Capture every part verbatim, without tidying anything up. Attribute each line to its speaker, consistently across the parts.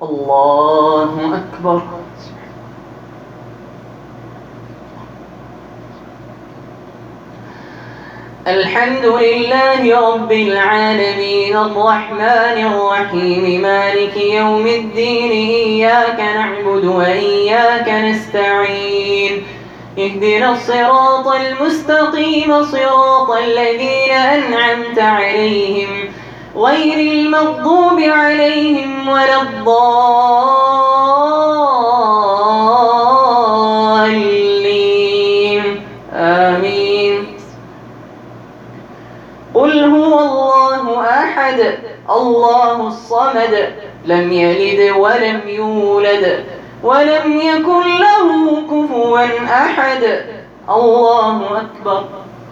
Speaker 1: الله أكبر. الحمد لله رب العالمين الرحمن الرحيم مالك يوم الدين إياك نعبد وإياك نستعين اهدنا الصراط المستقيم صراط الذين أنعمت عليهم غير المغضوب عليهم ولا الضالين آمين. قل هو الله أحد الله الصمد لم يلد ولم يولد ولم يكن له كفوا أحد. الله أكبر.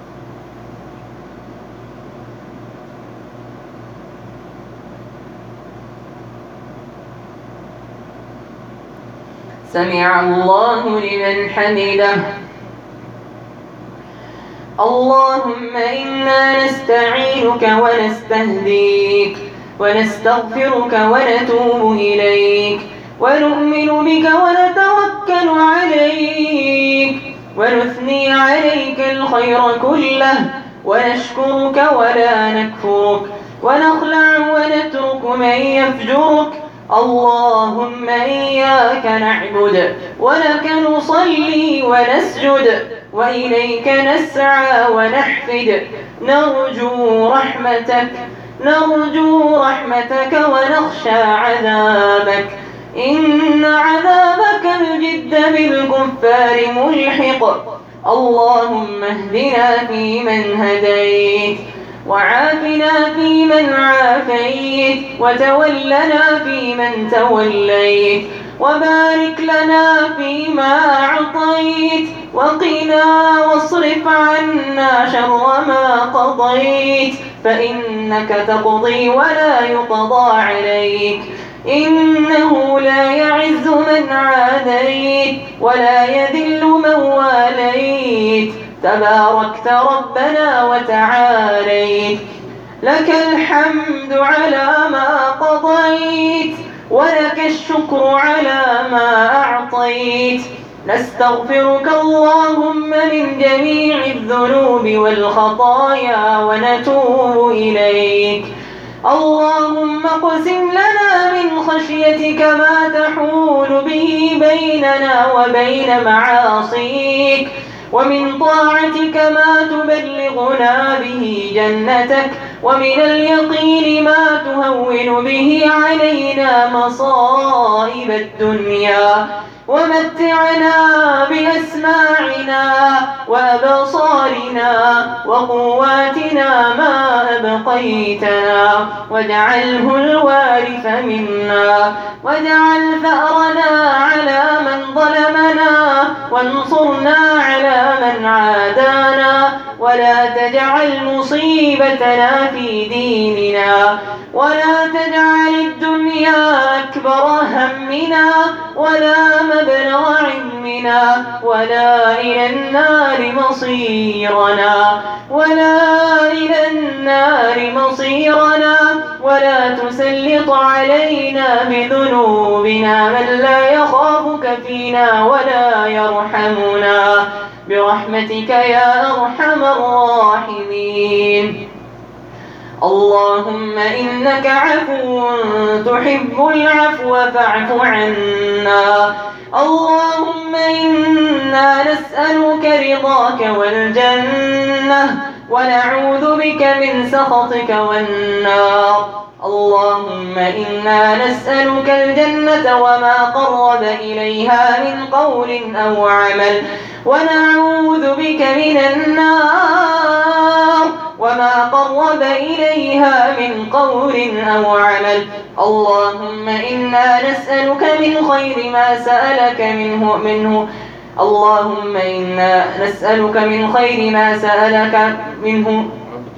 Speaker 1: سمع الله لمن حمده. اللهم إنا نستعينك ونستهديك ونستغفرك ونتوب إليك ونؤمن بك ونتوكل عليك ونثني عليك الخير كله ونشكرك ولا نكفرك ونخلع ونترك من يفجرك. اللهم إياك نعبد ولك نصلي ونسجد وإليك نسعى ونحفد نرجو رحمتك نرجو رحمتك ونخشى عذابك إن عذابك الجد بالكفار ملحق. اللهم اهدنا فيمن هديت وعافنا فيمن عافيت وتولنا فيمن توليت وبارك لنا فيما أعطيت وقنا واصرف عنا شر ما قضيت فإنك تقضي ولا يقضى عليك إنه لا يعز من عاديت ولا يذل من واليت تباركت ربنا وتعاليت. لك الحمد على ما قضيت ولك الشكر على ما أعطيت. نستغفرك اللهم من جميع الذنوب والخطايا ونتوب إليك. اللهم اقسم لنا من خشيتك ما تحول به بيننا وبين معاصيك ومن طاعتك ما تبلغنا به جنتك ومن اليقين ما تهون به علينا مصائب الدنيا ومتعنا بأسماعنا وأبصارنا وقواتنا ما أبقيتنا واجعله الوارث منا واجعل ثأرنا على من ظلمنا وانصرنا على من عادانا ولا تجعل مصيبتنا في ديننا ولا تجعل الدنيا أكبر همنا ولا مبلغ علمنا ولا إلى النار مصيرنا ولا إلى النار مصيرنا ولا تسلط علينا بذنوبنا من لا يخافك فينا ولا يرحمنا برحمتك يا أرحم الراحمين. اللهم إنك عفو تحب العفو فاعف عنا. اللهم إنا نسألك رضاك والجنة ونعوذ بك من سخطك والنار. اللهم إنا نسألك الجنة وما قرب إليها من قول أو عمل ونعوذ بك من النار وما قرب إليها من قول أو عمل. اللهم إنا نسألك من خير ما سألك منه منه اللهم إنا نسألك من خير ما سألك منه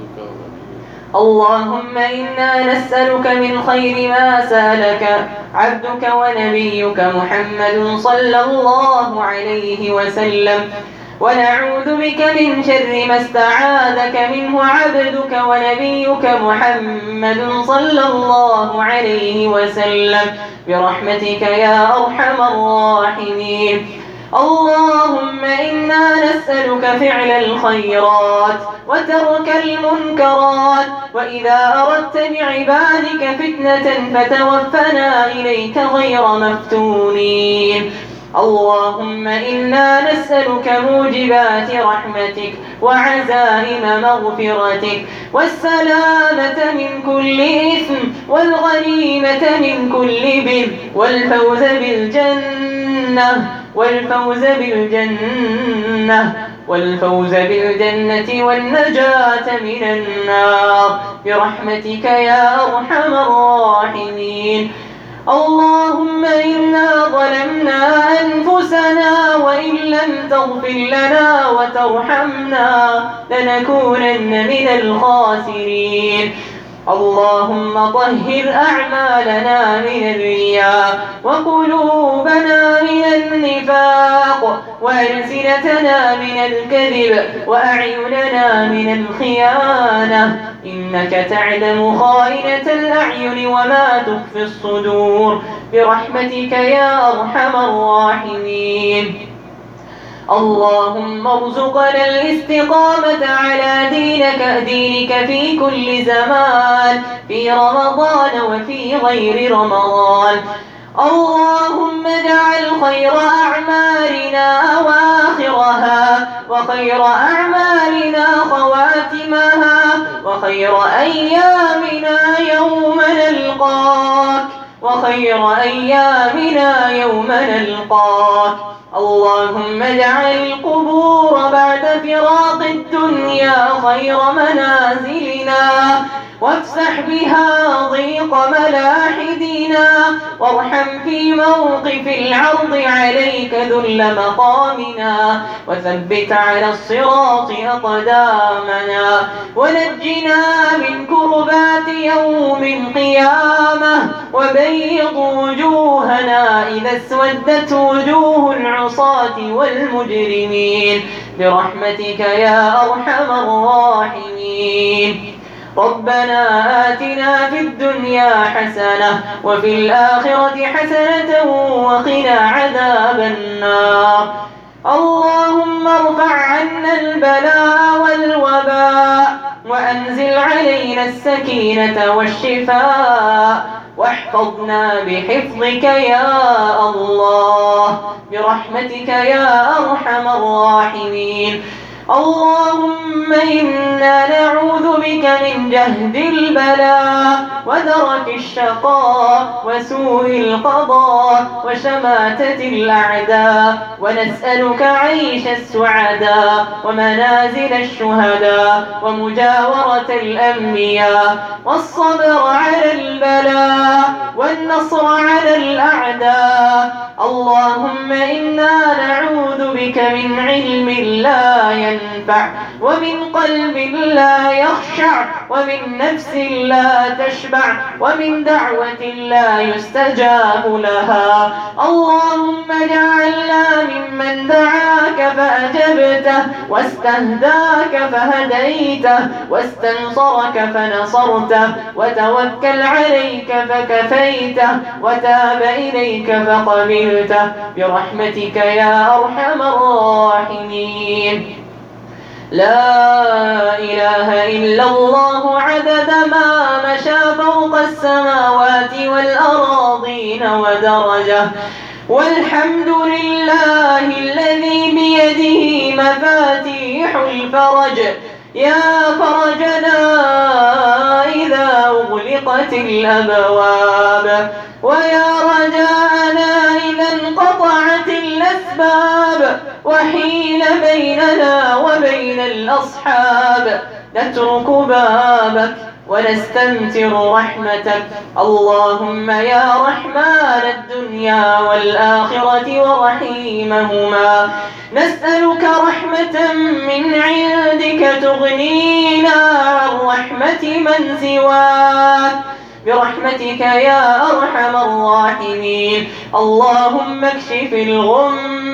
Speaker 1: اللهم إنا نسألك من خير ما سألك عبدك ونبيك محمد صلى الله عليه وسلم ونعوذ بك من شر ما استعاذك منه عبدك ونبيك محمد صلى الله عليه وسلم برحمتك يا أرحم الراحمين. اللهم إنا نسألك فعل الخيرات وترك المنكرات، وإذا أردت بعبادك فتنة فتوفنا إليك غير مفتونين. اللهم إنا نسألك موجبات رحمتك وعزائم مغفرتك والسلامة من كل إثم والغنيمة من كل بر والفوز بالجنة والفوز بالجنة والفوز بالجنة والنجاة من النار برحمتك يا أرحم الراحمين. اللهم إنا ظلمنا أنفسنا وإن لم تغفر لنا وترحمنا لنكونن من الخاسرين. اللهم طهر أعمالنا من الرياء وقلوبنا من النفاق وألسنتنا من الكذب وأعيننا من الخيانة، إنك تعلم خائنة الأعين وما تخفي الصدور برحمتك يا أرحم الراحمين. اللهم ارزقنا الاستقامة على دينك دينك في كل زمان، في رمضان وفي غير رمضان. اللهم اجعل خير أعمالنا أواخرها وخير أعمالنا خواتمها وخير أيامنا يوم نلقاك وخير أيامنا يوم نلقاك. اللهم اجعل القبور بعد فراق الدنيا خير منازلنا وافسح بها ضيق ملاحدنا، وارحم في موقف العرض عليك ذل مقامنا، وثبت على الصراط أقدامنا، ونجنا من كربات يوم القيامة، وبيض وجوهنا إذا اسودت وجوه العصاة والمجرمين برحمتك يا أرحم الراحمين. ربنا آتنا في الدنيا حسنة وفي الآخرة حسنة وقنا عذاب النار. اللهم ارفع عنا البلاء والوباء وأنزل علينا السكينة والشفاء، واحفظنا بحفظك يا الله برحمتك يا أرحم الراحمين. اللهم إنا نعوذ بك من جهد البلاء ودرك الشقاء وسوء القضاء وشماتة الأعداء، ونسألك عيش السعداء ومنازل الشهداء ومجاورة الأنبياء والصبر على البلاء والنصر على الأعداء. اللهم إنا نعوذ بك من علم لا ينفع ومن قلب لا يخشع ومن نفس لا تشبع ومن دعوة لا يستجاب لها. اللهم اجعلنا ممن دعاك فأجبته واستهداك فهديته واستنصرك فنصرته وتوكل عليك فكفيته وتاب إليك فقبلته برحمتك يا أرحم الراحمين. لا إله إلا الله عدد ما مشى فوق السماوات والأراضين ودرجه، والحمد لله الذي بيده مفاتيح الفرج، يا فرجنا إذا أغلقت الأبواب، ويا رجاءنا إذا انقطعت الأسباب وحيل بيننا وبين الأصحاب، نترك بابك ونستمتر رحمتك. اللهم يا رحمن الدنيا والآخرة ورحيمهما، نسألك رحمة من عندك تغنينا عن رحمة من سواك برحمتك يا أرحم الراحمين. اللهم اكشف الغمة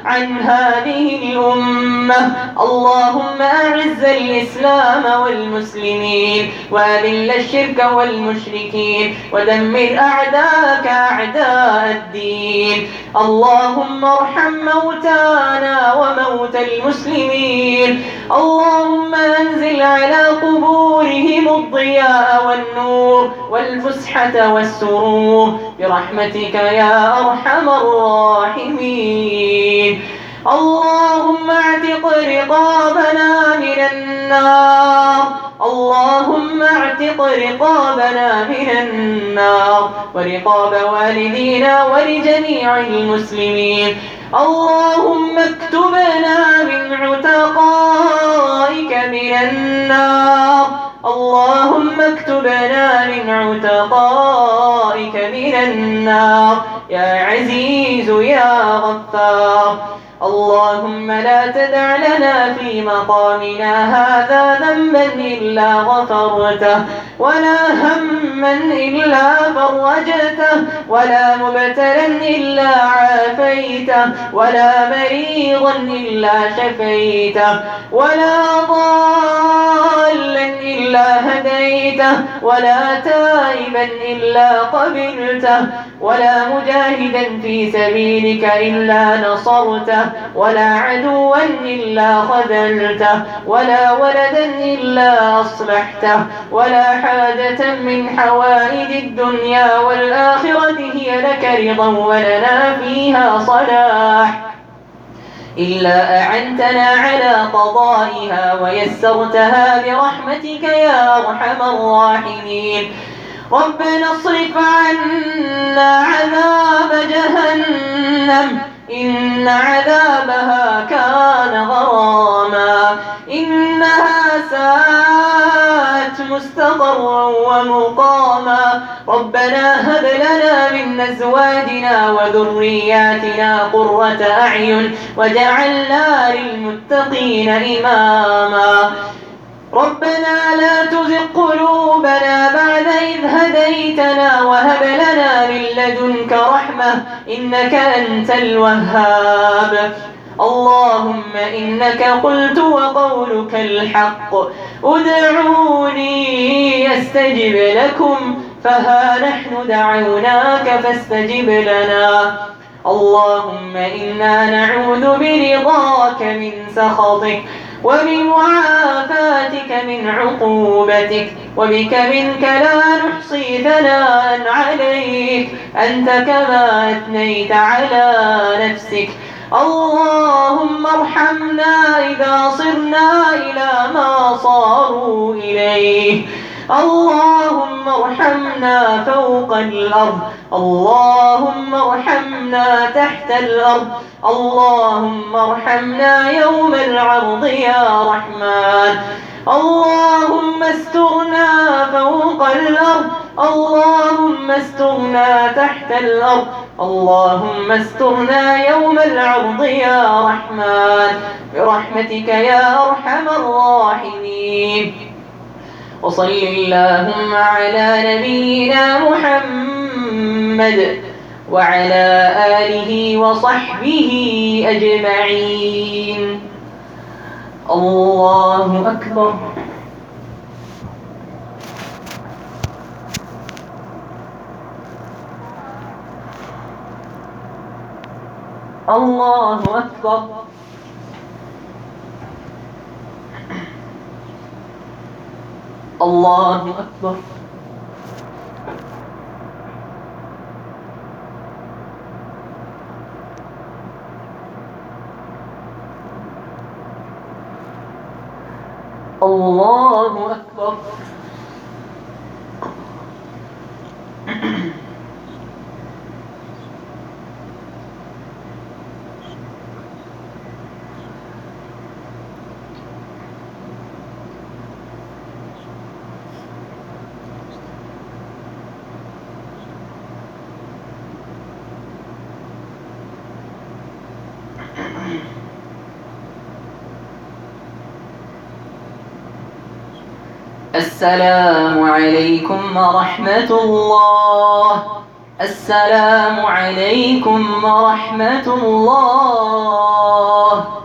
Speaker 1: عن هذه الأمة. اللهم أعز الإسلام والمسلمين وأذل الشرك والمشركين ودمر أعداءك أعداء الدين. اللهم ارحم موتانا وموتى المسلمين. اللهم أنزل على قبورهم الضياء والنور والفسحة والسرور برحمتك يا أرحم الراحمين. اللهم اعتق رقابنا من النار. اللهم اعتق رقابنا من النار ورقاب والدينا ولجميع المسلمين. اللهم اكتبنا من عتقائك من النار. اللهم اكتبنا من عتقائك من النار يا عزيز يا غفار. اللهم لا تدع لنا في مقامنا هذا ذنبا إلا غفرته ولا هما إلا فرجته ولا مبتلا إلا عافيته ولا مريضا إلا شفيته ولا ضالا إلا هديته ولا تائبا إلا قبلته ولا مجاهدا في سبيلك إلا نصرته ولا عدوا إلا خذلته ولا ولدا إلا أصلحته ولا حاجة من حوائج الدنيا والآخرة هي لك رضا ولنا فيها صلاح إلا أعنتنا على قضائها ويسرتها برحمتك يا أرحم الراحمين. ربنا اصرف عنا عذاب جهنم إن عذابها كان غراما إنها ساءت مستقرا ومقاما. ربنا هب لنا من أزواجنا وذرياتنا قرة أعين واجعلنا للمتقين إماما. ربنا لا تزغ قلوبنا بعد إذ هديتنا وهب لنا من لدنك رحمة إنك أنت الوهاب. اللهم إنك قلت وقولك الحق ادعوني أستجب لكم فها نحن دعوناك فاستجب لنا. اللهم إنا نعوذ برضاك من سخطك وبمعافاتك من عقوبتك وبك منك لا نحصي ثناء عليك أنت كما أثنيت على نفسك. اللهم ارحمنا إذا صرنا إلى ما صاروا إليه. اللهم ارحمنا فوق الأرض. اللهم ارحمنا تحت الأرض. اللهم ارحمنا يوم العرض يا رحمن. اللهم استرنا فوق الأرض. اللهم استرنا تحت الأرض. اللهم استرنا يوم العرض يا رحمن برحمتك يا أرحم الراحمين. وصل اللهم على نبينا محمد وعلى آله وصحبه أجمعين. الله أكبر. الله أكبر. الله أكبر. الله أكبر. السلام عليكم ورحمة الله. अस्सलामु अलैकुम व रहमतुल्लाह।